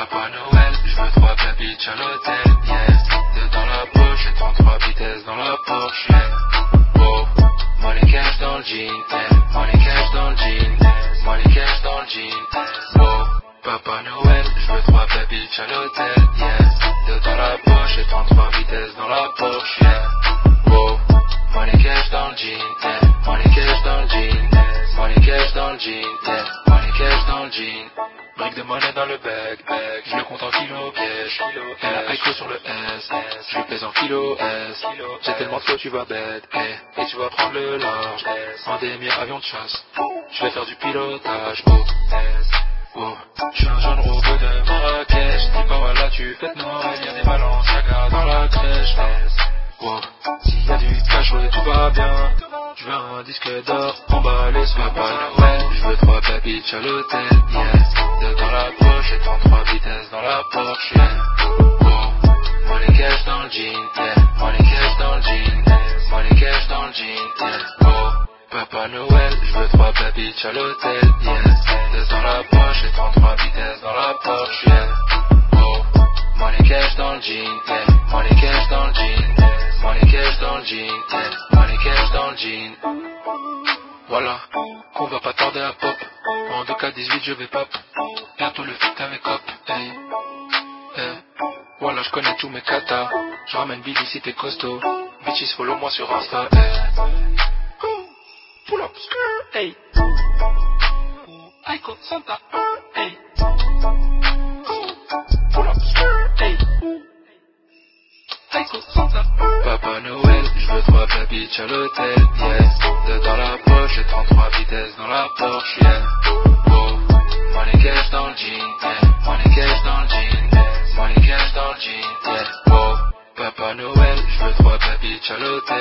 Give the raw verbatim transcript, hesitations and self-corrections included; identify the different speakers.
Speaker 1: Papa Noël, je veux trois babitches à l'hôtel, yeah. Deux dans la poche et trente-trois vitesses dans la Porsche, yeah. Oh, money cash dans le jean, yeah. Money cash dans le jean, money cash dans le jean. Oh, Papa Noël, je veux trois babitches à l'hôtel, yeah. Deux dans la poche et trente-trois vitesses dans la Porsche, yeah. Oh, money cash dans le jean, yeah. Money cash dans le jean, money cash dans le jean, yeah. Money cash dans le jean. Brique de monnaie dans le bag, bag. Je le compte en kilo cash, et la high sur le S, je le pèse en kilo S. J'ai tellement de flow, tu vas bête, eh. Et tu vas prendre le large, en démier avion de chasse. Je vais faire du pilotage, oh, oh. Je suis un jeune robot de Marrakech, dis pas voilà tu fais de Noël, y'a des Balenciaga dans la crèche, oh. S'il y a du cash, ouais tout va bien. Je veux un disque d'or, emballé sur Papa Noël. Je veux trois babitches à l'hôtel, yeah. Deux dans la poche et trente-trois vitesses dans la Porsche, yeah. Oh, money cash dans le jean, yeah. Money cash dans le jean, money cash dans le jean, yeah. Oh, Papa Noël, je veux trois babitches à l'hôtel, yeah. Deux dans la poche et trente-trois vitesses dans la Porsche, yeah. Oh, money cash dans le jean, yeah. Money cash dans le jean, money cash dans le jean, yeah. Money cash dans le jean. Voilà, on va pas tarder à pop. En deux K dix-huit je vais pop. Bientôt le feat avec Cop, hey, hey. Voilà, je connais tous mes katas. Je ramène Billy si t'es costaud. Bitches follow moi sur Insta, hey. Pull up, skirt, hey. Aiko Santa, hey. Pull up, skirt, hey. Aiko Santa. Papa Noël, je veux trois babitches à l'hôtel, yeah. Deux dans la poche et trente-trois vitesses dans la Porsche, yeah. Oh, money cash dans le jean, yeah. Money cash dans le jean, money cash dans le jean, yeah. Oh, Papa Noël, je veux trois babitches à l'hôtel.